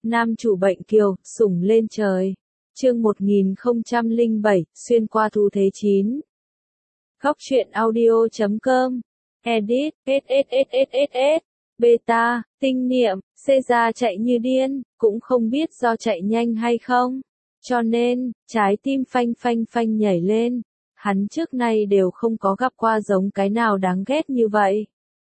Nam chủ bệnh kiều, sủng lên trời. Chương 1007, xuyên qua thu thế 9. Góc truyện audio.com. Edit, SSSSSS. Beta, tinh niệm, Caesar chạy như điên, cũng không biết do chạy nhanh hay không. Cho nên, trái tim phanh phanh phanh nhảy lên. Hắn trước nay đều không có gặp qua giống cái nào đáng ghét như vậy.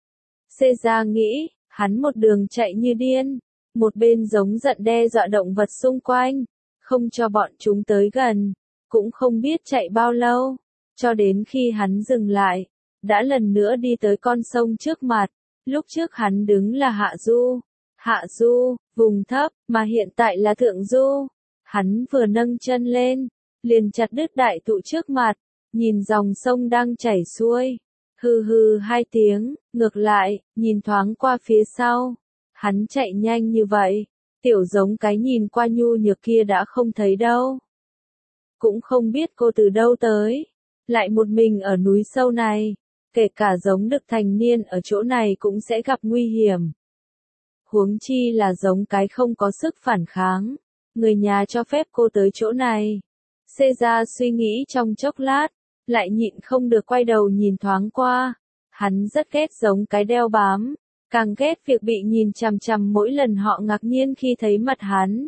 Caesar nghĩ, hắn một đường chạy như điên. Một bên giống giận đe dọa động vật xung quanh, không cho bọn chúng tới gần, cũng không biết chạy bao lâu, cho đến khi hắn dừng lại, đã lần nữa đi tới con sông trước mặt. Lúc trước hắn đứng là hạ du, vùng thấp, mà hiện tại là thượng du. Hắn vừa nâng chân lên, liền chặt đứt đại thụ trước mặt, nhìn dòng sông đang chảy xuôi, hừ hừ hai tiếng, ngược lại, nhìn thoáng qua phía sau. Hắn chạy nhanh như vậy, tiểu giống cái nhìn qua nhu nhược kia đã không thấy đâu. Cũng không biết cô từ đâu tới, lại một mình ở núi sâu này, kể cả giống đực thành niên ở chỗ này cũng sẽ gặp nguy hiểm. Huống chi là giống cái không có sức phản kháng, người nhà cho phép cô tới chỗ này. Caesar suy nghĩ trong chốc lát, lại nhịn không được quay đầu nhìn thoáng qua. Hắn rất ghét giống cái đeo bám. Càng ghét việc bị nhìn chằm chằm mỗi lần họ ngạc nhiên khi thấy mặt hắn.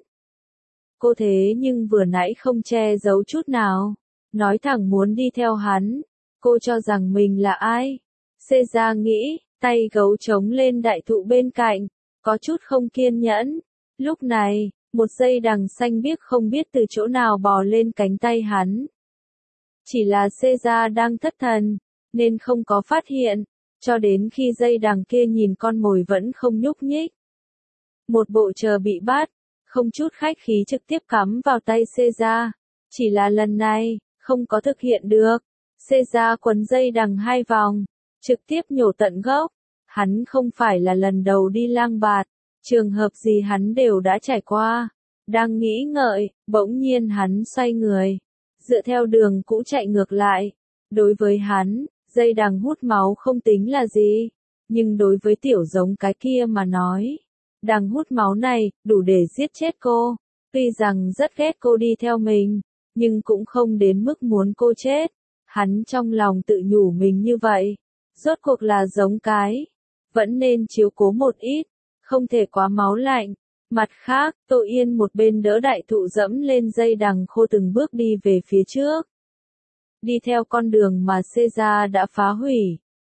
Cô thế nhưng vừa nãy không che giấu chút nào, nói thẳng muốn đi theo hắn. Cô cho rằng mình là ai? Caesar nghĩ, tay gấu trống lên đại thụ bên cạnh, có chút không kiên nhẫn. Lúc này, một dây đằng xanh biếc không biết từ chỗ nào bò lên cánh tay hắn. Chỉ là Caesar đang thất thần, nên không có phát hiện. Cho đến khi dây đằng kia nhìn con mồi vẫn không nhúc nhích. Một bộ chờ bị bắt, không chút khách khí trực tiếp cắm vào tay Caesar. Chỉ là lần này, không có thực hiện được. Caesar quấn dây đằng 2 vòng, trực tiếp nhổ tận gốc. Hắn không phải là lần đầu đi lang bạt, trường hợp gì hắn đều đã trải qua. Đang nghĩ ngợi, bỗng nhiên hắn xoay người, dựa theo đường cũ chạy ngược lại. Đối với hắn, dây đằng hút máu không tính là gì, nhưng đối với tiểu giống cái kia mà nói, đằng hút máu này, đủ để giết chết cô. Tuy rằng rất ghét cô đi theo mình, nhưng cũng không đến mức muốn cô chết. Hắn trong lòng tự nhủ mình như vậy, rốt cuộc là giống cái, vẫn nên chiếu cố một ít, không thể quá máu lạnh. Mặt khác, Tô Yên một bên đỡ đại thụ dẫm lên dây đằng khô từng bước đi về phía trước. Đi theo con đường mà Caesar đã phá hủy.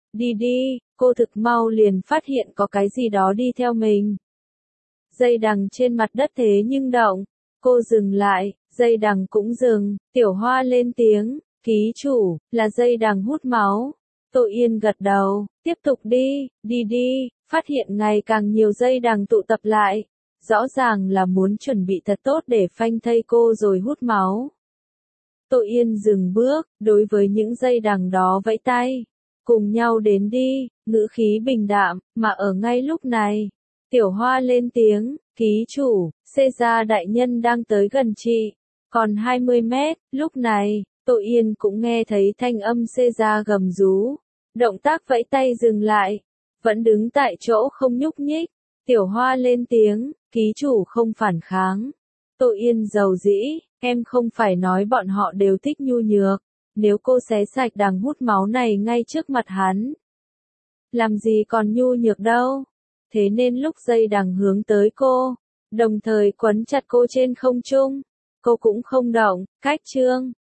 Đi, cô thực mau liền phát hiện có cái gì đó đi theo mình. Dây đằng trên mặt đất thế nhưng động. Cô dừng lại, dây đằng cũng dừng, Tiểu Hoa lên tiếng, ký chủ, là dây đằng hút máu. Tô Yên gật đầu, tiếp tục đi, phát hiện ngày càng nhiều dây đằng tụ tập lại. Rõ ràng là muốn chuẩn bị thật tốt để phanh thây cô rồi hút máu. Tô Yên dừng bước, đối với những dây đằng đó vẫy tay. Cùng nhau đến đi, ngữ khí bình đạm, mà ở ngay lúc này. Tiểu Hoa lên tiếng, ký chủ, Caesar đại nhân đang tới gần chị. Còn 20 mét, lúc này, Tô Yên cũng nghe thấy thanh âm Caesar gầm rú. Động tác vẫy tay dừng lại, vẫn đứng tại chỗ không nhúc nhích. Tiểu Hoa lên tiếng, ký chủ không phản kháng. Tô Yên dầu dĩ, em không phải nói bọn họ đều thích nhu nhược, nếu cô xé sạch đằng hút máu này ngay trước mặt hắn. Làm gì còn nhu nhược đâu, thế nên lúc dây đằng hướng tới cô, đồng thời quấn chặt cô trên không trung, cô cũng không động, cách chương,